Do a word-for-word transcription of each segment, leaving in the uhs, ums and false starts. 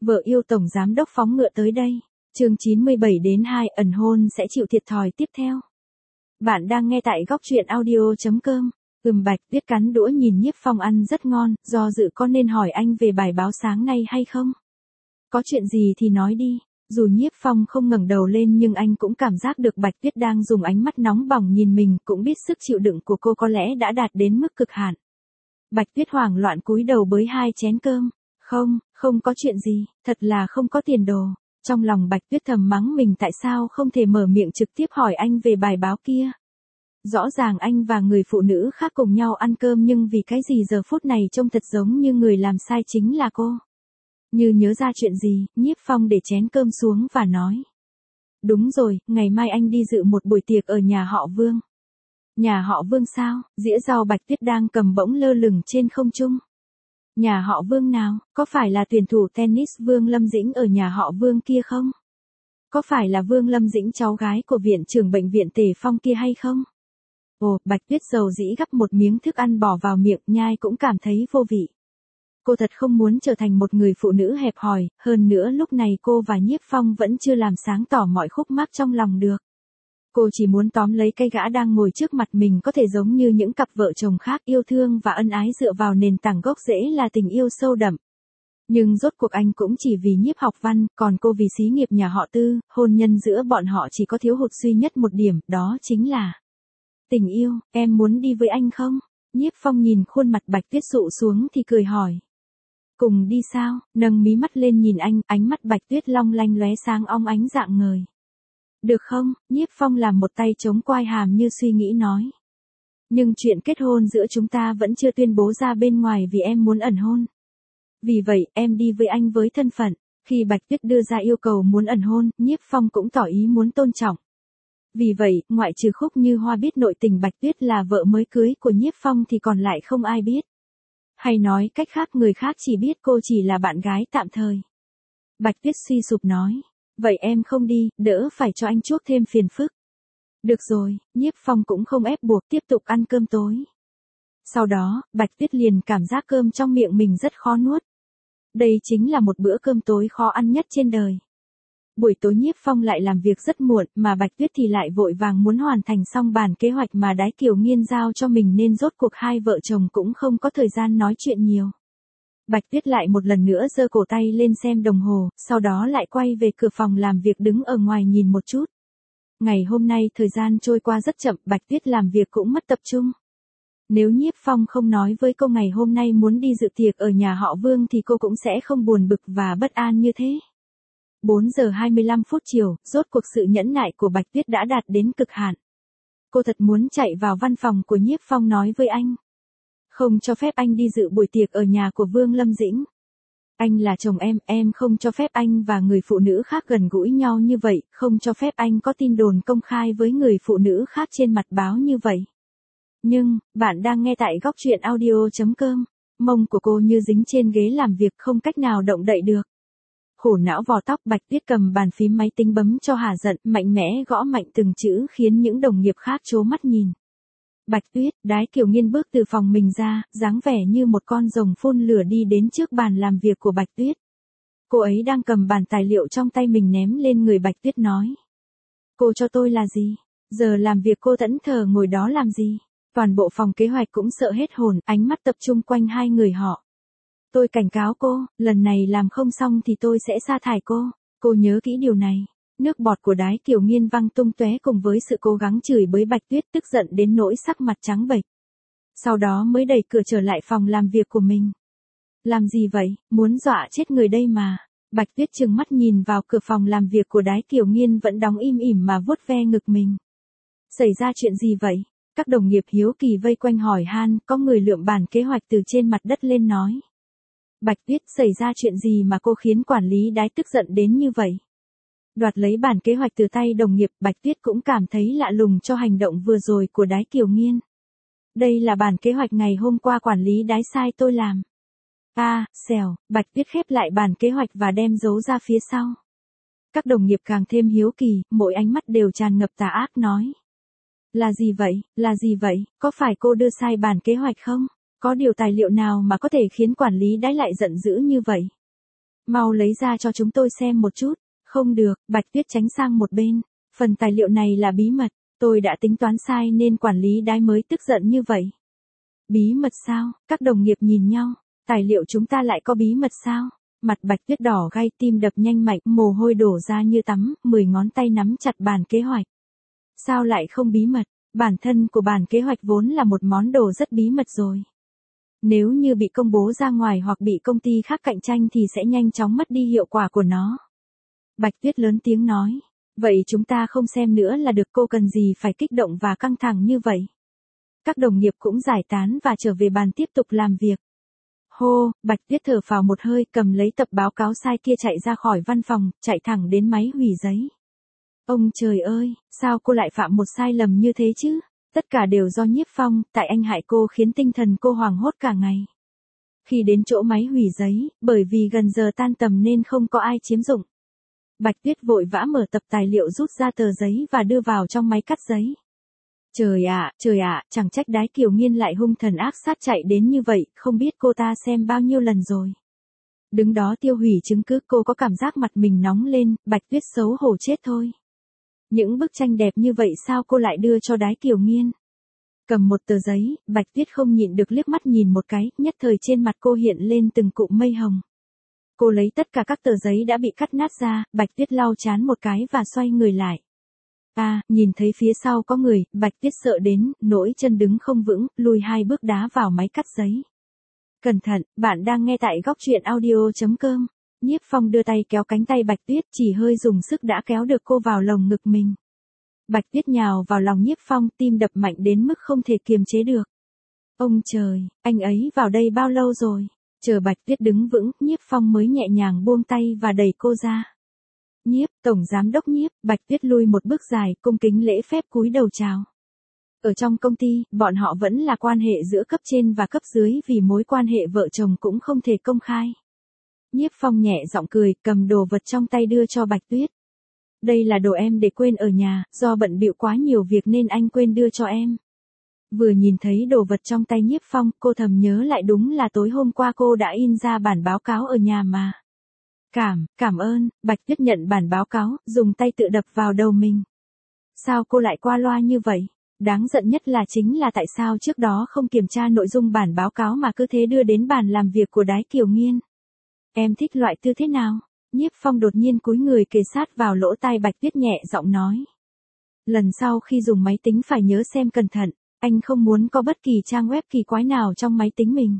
Vợ yêu tổng giám đốc phóng ngựa tới đây. Chương chín mươi bảy đến hai ẩn hôn sẽ chịu thiệt thòi tiếp theo. Bạn đang nghe tại góc truyện audio chấm com. Ừm Bạch Tuyết cắn đũa nhìn Nhiếp Phong ăn rất ngon, do dự có nên hỏi anh về bài báo sáng nay hay không? Có chuyện gì thì nói đi. Dù Nhiếp Phong không ngẩng đầu lên nhưng anh cũng cảm giác được Bạch Tuyết đang dùng ánh mắt nóng bỏng nhìn mình, cũng biết sức chịu đựng của cô có lẽ đã đạt đến mức cực hạn. Bạch Tuyết hoảng loạn cúi đầu bới hai chén cơm. Không, không có chuyện gì, thật là không có tiền đồ. Trong lòng Bạch Tuyết thầm mắng mình tại sao không thể mở miệng trực tiếp hỏi anh về bài báo kia. Rõ ràng anh và người phụ nữ khác cùng nhau ăn cơm nhưng vì cái gì giờ phút này trông thật giống như người làm sai chính là cô. Như nhớ ra chuyện gì, Nhiếp Phong để chén cơm xuống và nói. Đúng rồi, ngày mai anh đi dự một buổi tiệc ở nhà họ Vương. Nhà họ Vương sao? Dĩa rau Bạch Tuyết đang cầm bỗng lơ lửng trên không trung. Nhà họ Vương nào, có phải là tuyển thủ tennis Vương Lâm Dĩnh ở nhà họ Vương kia không? Có phải là Vương Lâm Dĩnh cháu gái của viện trưởng bệnh viện Tề Phong kia hay không? Ồ, Bạch Tuyết dầu dĩ gắp một miếng thức ăn bỏ vào miệng, nhai cũng cảm thấy vô vị. Cô thật không muốn trở thành một người phụ nữ hẹp hòi, hơn nữa lúc này cô và Nhiếp Phong vẫn chưa làm sáng tỏ mọi khúc mắc trong lòng được. Cô chỉ muốn tóm lấy cây gã đang ngồi trước mặt mình có thể giống như những cặp vợ chồng khác yêu thương và ân ái dựa vào nền tảng gốc rễ là tình yêu sâu đậm. Nhưng rốt cuộc anh cũng chỉ vì Nhiếp học văn, còn cô vì xí nghiệp nhà họ Tư, hôn nhân giữa bọn họ chỉ có thiếu hụt duy nhất một điểm, đó chính là tình yêu. Em muốn đi với anh không? Nhiếp Phong nhìn khuôn mặt Bạch Tuyết dụ xuống thì cười hỏi. Cùng đi sao? Nâng mí mắt lên nhìn anh, ánh mắt Bạch Tuyết long lanh lóe sáng óng ánh dạng ngời. Được không? Nhiếp Phong làm một tay chống quai hàm như suy nghĩ nói. Nhưng chuyện kết hôn giữa chúng ta vẫn chưa tuyên bố ra bên ngoài vì em muốn ẩn hôn. Vì vậy, em đi với anh với thân phận. Khi Bạch Tuyết đưa ra yêu cầu muốn ẩn hôn, Nhiếp Phong cũng tỏ ý muốn tôn trọng. Vì vậy, ngoại trừ Khúc Như Hoa biết nội tình Bạch Tuyết là vợ mới cưới của Nhiếp Phong thì còn lại không ai biết. Hay nói cách khác người khác chỉ biết cô chỉ là bạn gái tạm thời. Bạch Tuyết suy sụp nói. Vậy em không đi, đỡ phải cho anh chuốc thêm phiền phức. Được rồi, Nhiếp Phong cũng không ép buộc tiếp tục ăn cơm tối. Sau đó, Bạch Tuyết liền cảm giác cơm trong miệng mình rất khó nuốt. Đây chính là một bữa cơm tối khó ăn nhất trên đời. Buổi tối Nhiếp Phong lại làm việc rất muộn mà Bạch Tuyết thì lại vội vàng muốn hoàn thành xong bản kế hoạch mà Đái Kiều Nghiên giao cho mình nên rốt cuộc hai vợ chồng cũng không có thời gian nói chuyện nhiều. Bạch Tuyết lại một lần nữa giơ cổ tay lên xem đồng hồ, sau đó lại quay về cửa phòng làm việc đứng ở ngoài nhìn một chút. Ngày hôm nay thời gian trôi qua rất chậm, Bạch Tuyết làm việc cũng mất tập trung. Nếu Nhiếp Phong không nói với cô ngày hôm nay muốn đi dự tiệc ở nhà họ Vương thì cô cũng sẽ không buồn bực và bất an như thế. bốn giờ hai mươi lăm phút chiều, rốt cuộc sự nhẫn nại của Bạch Tuyết đã đạt đến cực hạn. Cô thật muốn chạy vào văn phòng của Nhiếp Phong nói với anh. Không cho phép anh đi dự buổi tiệc ở nhà của Vương Lâm Dĩnh. Anh là chồng em, em không cho phép anh và người phụ nữ khác gần gũi nhau như vậy, không cho phép anh có tin đồn công khai với người phụ nữ khác trên mặt báo như vậy. Nhưng, bạn đang nghe tại góc truyện audio chấm com, mông của cô như dính trên ghế làm việc không cách nào động đậy được. Khổ não vò tóc Bạch Tuyết cầm bàn phím máy tính bấm cho hả giận, mạnh mẽ gõ mạnh từng chữ khiến những đồng nghiệp khác trố mắt nhìn. Bạch Tuyết, Đái Kiều Nghiên bước từ phòng mình ra, dáng vẻ như một con rồng phun lửa đi đến trước bàn làm việc của Bạch Tuyết. Cô ấy đang cầm bản tài liệu trong tay mình ném lên người Bạch Tuyết nói. Cô cho tôi là gì? Giờ làm việc cô thẫn thờ ngồi đó làm gì? Toàn bộ phòng kế hoạch cũng sợ hết hồn, ánh mắt tập trung quanh hai người họ. Tôi cảnh cáo cô, lần này làm không xong thì tôi sẽ sa thải cô. Cô nhớ kỹ điều này. Nước bọt của Đái Kiều Nghiên văng tung tóe cùng với sự cố gắng chửi bới Bạch Tuyết tức giận đến nỗi sắc mặt trắng bệch. Sau đó mới đẩy cửa trở lại phòng làm việc của mình. Làm gì vậy, muốn dọa chết người đây mà. Bạch Tuyết trừng mắt nhìn vào cửa phòng làm việc của Đái Kiều Nghiên vẫn đóng im ỉm mà vuốt ve ngực mình. Xảy ra chuyện gì vậy? Các đồng nghiệp hiếu kỳ vây quanh hỏi han, có người lượm bản kế hoạch từ trên mặt đất lên nói. Bạch Tuyết, xảy ra chuyện gì mà cô khiến quản lý Đái tức giận đến như vậy? Đoạt lấy bản kế hoạch từ tay đồng nghiệp, Bạch Tuyết cũng cảm thấy lạ lùng cho hành động vừa rồi của Đái Kiều Nghiên. Đây là bản kế hoạch ngày hôm qua quản lý Đái sai tôi làm. À, xèo, Bạch Tuyết khép lại bản kế hoạch và đem giấu ra phía sau. Các đồng nghiệp càng thêm hiếu kỳ, mỗi ánh mắt đều tràn ngập tà ác nói. Là gì vậy, là gì vậy, có phải cô đưa sai bản kế hoạch không? Có điều tài liệu nào mà có thể khiến quản lý Đái lại giận dữ như vậy? Mau lấy ra cho chúng tôi xem một chút. Không được, Bạch Tuyết tránh sang một bên. Phần tài liệu này là bí mật, tôi đã tính toán sai nên quản lý đái mới tức giận như vậy. Bí mật sao? Các đồng nghiệp nhìn nhau. Tài liệu chúng ta lại có bí mật sao? Mặt Bạch Tuyết đỏ gay, tim đập nhanh mạnh, mồ hôi đổ ra như tắm, mười ngón tay nắm chặt bàn kế hoạch. Sao lại không bí mật? Bản thân của bản kế hoạch vốn là một món đồ rất bí mật rồi. Nếu như bị công bố ra ngoài hoặc bị công ty khác cạnh tranh thì sẽ nhanh chóng mất đi hiệu quả của nó. Bạch Tuyết lớn tiếng nói. Vậy chúng ta không xem nữa là được, cô cần gì phải kích động và căng thẳng như vậy. Các đồng nghiệp cũng giải tán và trở về bàn tiếp tục làm việc. Hô, Bạch Tuyết thở phào một hơi, cầm lấy tập báo cáo sai kia chạy ra khỏi văn phòng, chạy thẳng đến máy hủy giấy. Ông trời ơi, sao cô lại phạm một sai lầm như thế chứ? Tất cả đều do Nhiếp Phong, tại anh hại cô khiến tinh thần cô hoảng hốt cả ngày. Khi đến chỗ máy hủy giấy, bởi vì gần giờ tan tầm nên không có ai chiếm dụng. Bạch Tuyết vội vã mở tập tài liệu, rút ra tờ giấy và đưa vào trong máy cắt giấy. Trời ạ, trời ạ, chẳng trách Đái Kiều Nghiên lại hung thần ác sát chạy đến như vậy, không biết cô ta xem bao nhiêu lần rồi. Đứng đó tiêu hủy chứng cứ, cô có cảm giác mặt mình nóng lên, Bạch Tuyết xấu hổ chết thôi. Những bức tranh đẹp như vậy sao cô lại đưa cho Đái Kiều Nghiên? Cầm một tờ giấy, Bạch Tuyết không nhịn được liếc mắt nhìn một cái, nhất thời trên mặt cô hiện lên từng cụm mây hồng. Cô lấy tất cả các tờ giấy đã bị cắt nát ra, Bạch Tuyết lau chán một cái và xoay người lại. À, nhìn thấy phía sau có người, Bạch Tuyết sợ đến, nỗi chân đứng không vững, lùi hai bước đá vào máy cắt giấy. Cẩn thận, bạn đang nghe tại góc truyện audio chấm com. Nhiếp Phong đưa tay kéo cánh tay Bạch Tuyết, chỉ hơi dùng sức đã kéo được cô vào lồng ngực mình. Bạch Tuyết nhào vào lòng Nhiếp Phong, tim đập mạnh đến mức không thể kiềm chế được. Ông trời, anh ấy vào đây bao lâu rồi? Chờ Bạch Tuyết đứng vững, Nhiếp Phong mới nhẹ nhàng buông tay và đẩy cô ra. Nhiếp, Tổng Giám đốc Nhiếp. Bạch Tuyết lui một bước dài, cung kính lễ phép cúi đầu chào. Ở trong công ty, bọn họ vẫn là quan hệ giữa cấp trên và cấp dưới, vì mối quan hệ vợ chồng cũng không thể công khai. Nhiếp Phong nhẹ giọng cười, cầm đồ vật trong tay đưa cho Bạch Tuyết. Đây là đồ em để quên ở nhà, do bận bịu quá nhiều việc nên anh quên đưa cho em. Vừa nhìn thấy đồ vật trong tay Nhiếp Phong, cô thầm nhớ lại đúng là tối hôm qua cô đã in ra bản báo cáo ở nhà mà. Cảm, cảm ơn. Bạch Tuyết nhận bản báo cáo, dùng tay tự đập vào đầu mình. Sao cô lại qua loa như vậy? Đáng giận nhất là chính là tại sao trước đó không kiểm tra nội dung bản báo cáo mà cứ thế đưa đến bàn làm việc của Đái Kiều Nghiên. Em thích loại thư thế nào? Nhiếp Phong đột nhiên cúi người kề sát vào lỗ tai Bạch Tuyết, nhẹ giọng nói. Lần sau khi dùng máy tính phải nhớ xem cẩn thận, anh không muốn có bất kỳ trang web kỳ quái nào trong máy tính mình.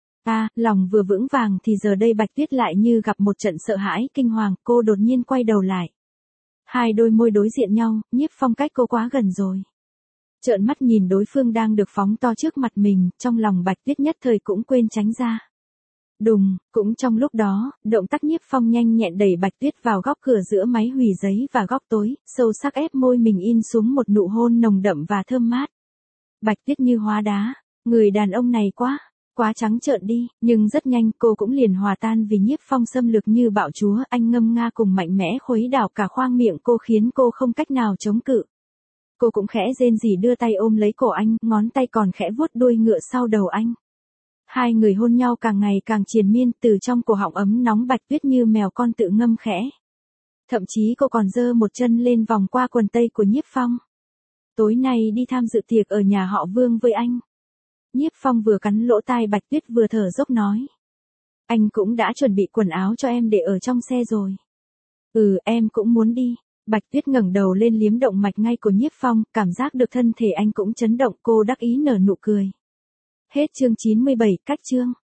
À, lòng vừa vững vàng thì giờ đây Bạch Tuyết lại như gặp một trận sợ hãi kinh hoàng, cô đột nhiên quay đầu lại. Hai đôi môi đối diện nhau, Nhiếp Phong cách cô quá gần rồi. Trợn mắt nhìn đối phương đang được phóng to trước mặt mình, trong lòng Bạch Tuyết nhất thời cũng quên tránh ra. Đùng, cũng trong lúc đó, động tác Nhiếp Phong nhanh nhẹn đẩy Bạch Tuyết vào góc cửa giữa máy hủy giấy và góc tối, sâu sắc ép môi mình in xuống một nụ hôn nồng đậm và thơm mát. Bạch Tuyết như hóa đá, người đàn ông này quá, quá trắng trợn đi, nhưng rất nhanh cô cũng liền hòa tan vì Nhiếp Phong xâm lược như bạo chúa, anh ngâm nga cùng mạnh mẽ khuấy đảo cả khoang miệng cô khiến cô không cách nào chống cự. Cô cũng khẽ rên rỉ đưa tay ôm lấy cổ anh, ngón tay còn khẽ vuốt đuôi ngựa sau đầu anh. Hai người hôn nhau càng ngày càng triền miên, từ trong cổ họng ấm nóng Bạch Tuyết như mèo con tự ngâm khẽ. Thậm chí cô còn giơ một chân lên vòng qua quần tây của Nhiếp Phong. Tối nay đi tham dự tiệc ở nhà họ Vương với anh. Nhiếp Phong vừa cắn lỗ tai Bạch Tuyết vừa thở dốc nói. Anh cũng đã chuẩn bị quần áo cho em để ở trong xe rồi. Ừ, em cũng muốn đi. Bạch Tuyết ngẩng đầu lên liếm động mạch ngay của Nhiếp Phong, cảm giác được thân thể anh cũng chấn động, cô đắc ý nở nụ cười. Hết chương chín mươi bảy, cách chương.